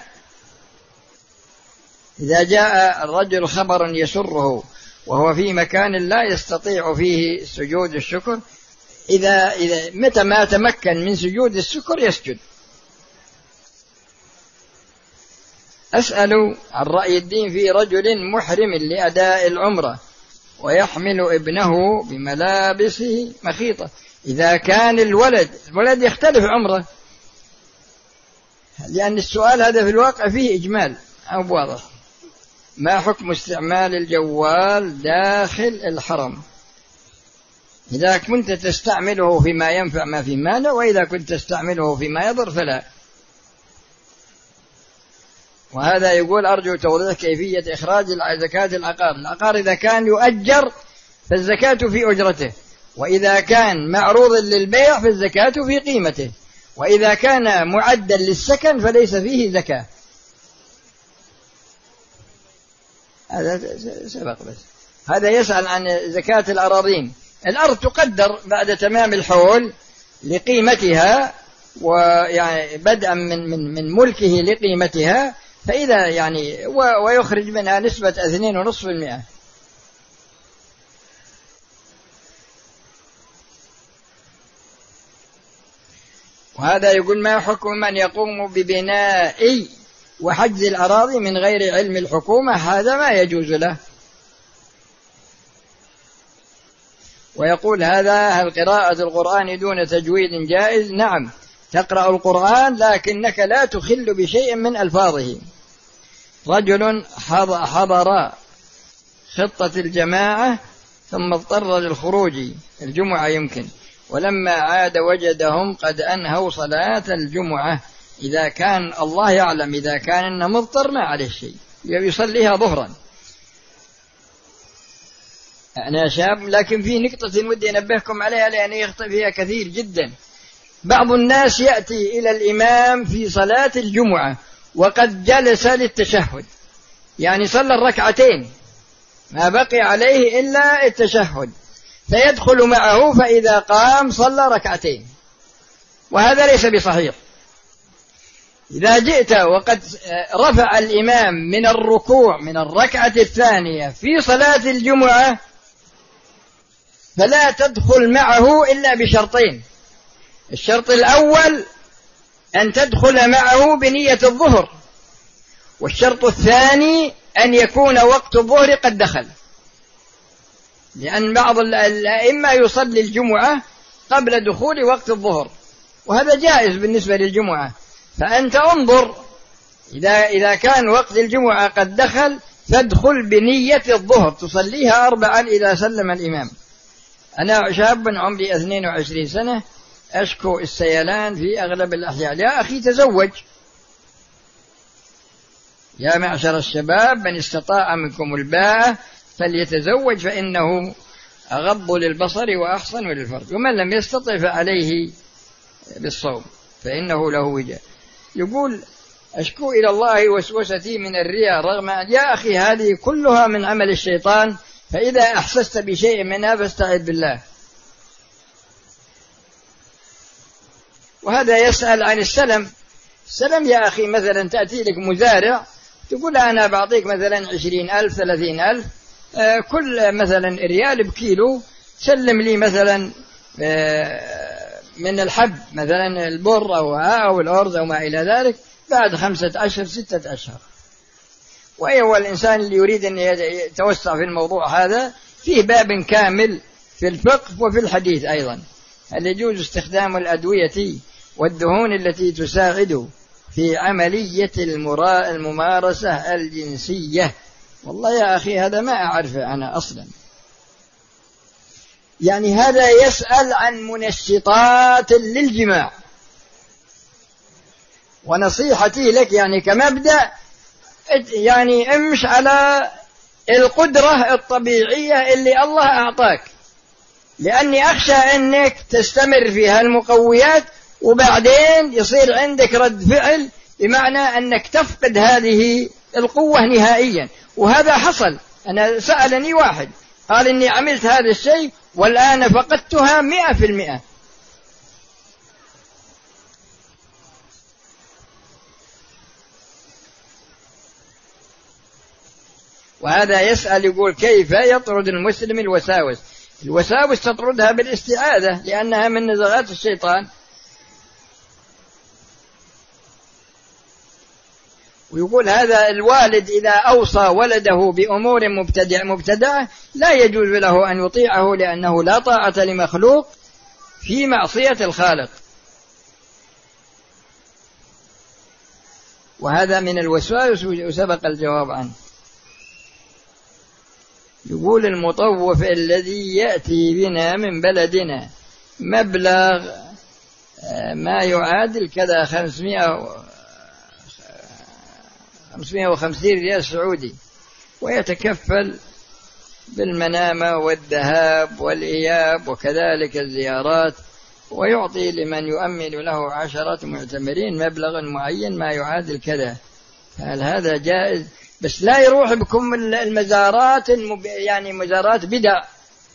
إذا جاء الرجل خبر يسره وهو في مكان لا يستطيع فيه سجود الشكر، إذا إذا متى ما تمكن من سجود الشكر يسجد. أسأل عن رأي الدين في رجل محرم لأداء العمرة ويحمل ابنه بملابسه مخيطة، إذا كان الولد الولد يختلف عمره، لأن السؤال هذا في الواقع فيه إجمال أو واضح. ما حكم استعمال الجوال داخل الحرم؟ إذا كنت تستعمله فيما ينفع ما في مانع، وإذا كنت تستعمله فيما يضر فلا. وهذا يقول أرجو توضيح كيفية إخراج زكاة العقار. العقار إذا كان يؤجر فالزكاة في أجرته، وإذا كان معروض للبيع فالزكاة في قيمته، وإذا كان معدا للسكن فليس فيه زكاة. هذا سبق بس. هذا يسأل عن زكاة الأراضين. الأرض تقدر بعد تمام الحول لقيمتها، ويعني بدءا من من من ملكه لقيمتها، فإذا يعني ويخرج منها نسبة اثنين ونصف المئة. وهذا يقول ما حكم من يقوم ببناء وحجز الأراضي من غير علم الحكومة؟ هذا ما يجوز له. ويقول هذا هل قراءة القرآن دون تجويد جائز؟ نعم، تقرأ القرآن لكنك لا تخل بشيء من ألفاظه. رجل حضر خطة الجماعة ثم اضطر للخروج الجمعة يمكن، ولما عاد وجدهم قد أنهوا صلاة الجمعة. إذا كان الله يعلم إذا كان إنه مضطر ما عليه شيء، يصليها ظهرا. أنا شاب، لكن في نقطة ودي أنبهكم عليها لأن يخطئ فيها كثير جدا. بعض الناس يأتي إلى الإمام في صلاة الجمعة وقد جلس للتشهد، يعني صلى الركعتين ما بقي عليه إلا التشهد، فيدخل معه، فإذا قام صلى ركعتين، وهذا ليس بصحيح. إذا جئت وقد رفع الإمام من الركوع من الركعة الثانية في صلاة الجمعة فلا تدخل معه إلا بشرطين. الشرط الأول أن تدخل معه بنية الظهر، والشرط الثاني أن يكون وقت الظهر قد دخل، لأن بعض الأئمة يصلي الجمعة قبل دخول وقت الظهر، وهذا جائز بالنسبة للجمعة. فأنت انظر، إذا إذا كان وقت الجمعة قد دخل فادخل بنية الظهر، تصليها أربعا إذا سلم الإمام. أنا شاب عمري اثنين وعشرين سنة أشكو السيلان في أغلب الأحيان. يا أخي تزوج، يا معشر الشباب من استطاع منكم الباءة فليتزوج لأنه أغض للبصر وأحسن للفرج، ومن لم يستطع فعليه بالصوم فإنه له وجاء. يقول أشكو إلى الله وسوستي من الرياء، رغم أن يا أخي هذه كلها من عمل الشيطان، فإذا أحسست بشيء منها فاستعذ بالله. وهذا يسأل عن السلم. السلم يا أخي مثلا تأتي لك مزارع تقول أنا بعطيك مثلا عشرين ألف ثلاثين ألف، آه كل مثلا ريال بكيلو، سلم لي مثلا آه من الحب مثلا البر أو أو الأرز أو ما إلى ذلك بعد خمسة أشهر ستة أشهر. وأيوة الإنسان اللي يريد أن يتوسع في الموضوع هذا فيه باب كامل في الفقه وفي الحديث أيضا. هل يجوز استخدام الأدوية والدهون التي تساعد في عملية الممارسة الجنسية. والله يا أخي هذا ما أعرفه أنا أصلا. يعني هذا يسأل عن منشطات للجماع. ونصيحتي لك يعني كمبدأ، يعني امش على القدرة الطبيعية اللي الله أعطاك، لأني أخشى أنك تستمر في هالمقويات وبعدين يصير عندك رد فعل، بمعنى أنك تفقد هذه القوة نهائيا. وهذا حصل. أنا سألني واحد قال إني عملت هذا الشيء والآن فقدتها مئة في المئة. وهذا يسأل يقول كيف يطرد المسلم الوساوس؟ الوساوس تطردها بالاستعاذة، لأنها من نزغات الشيطان. ويقول هذا الوالد إذا أوصى ولده بأمور مبتدع مبتدعة لا يجوز له أن يطيعه، لأنه لا طاعة لمخلوق في معصية الخالق. وهذا من الوسواس وسبق الجواب عنه. يقول المطوف الذي يأتي بنا من بلدنا مبلغ ما يعادل كذا خمسمائة وخمسين ريال سعودي، ويتكفل بالمنامة والذهاب والإياب وكذلك الزيارات، ويعطي لمن يؤمن له عشرة معتمرين مبلغ معين ما يعادل كذا. هل هذا جائز؟ بس لا يروح بكم المزارات المب... يعني مزارات بدع.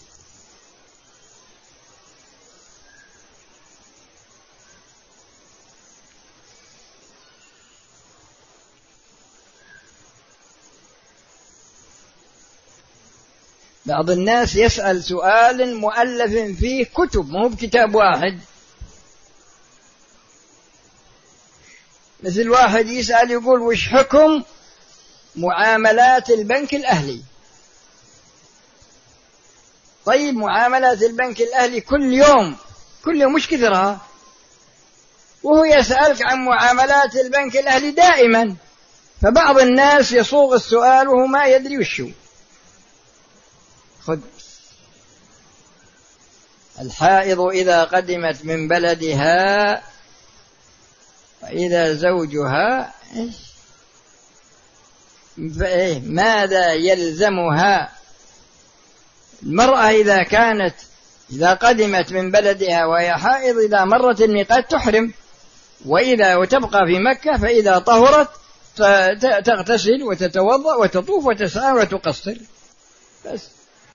بعض الناس يسأل سؤال مؤلف فيه كتب، مو بكتاب واحد. مثل واحد يسأل يقول وش حكم معاملات البنك الأهلي؟ طيب معاملات البنك الأهلي كل يوم كل يوم مش كثرها، وهو يسألك عن معاملات البنك الأهلي دائما. فبعض الناس يصوغ السؤال وهو ما يدري وشو. خذ الحائض إذا قدمت من بلدها وإذا زوجها ماذا يلزمها؟ المرأة إذا كانت إذا قدمت من بلدها وهي حائض إذا مرت الميقات تحرم، وإذا وتبقى في مكة، فإذا طهرت تغتسل وتتوضأ وتطوف وتسعى وتقصر بس.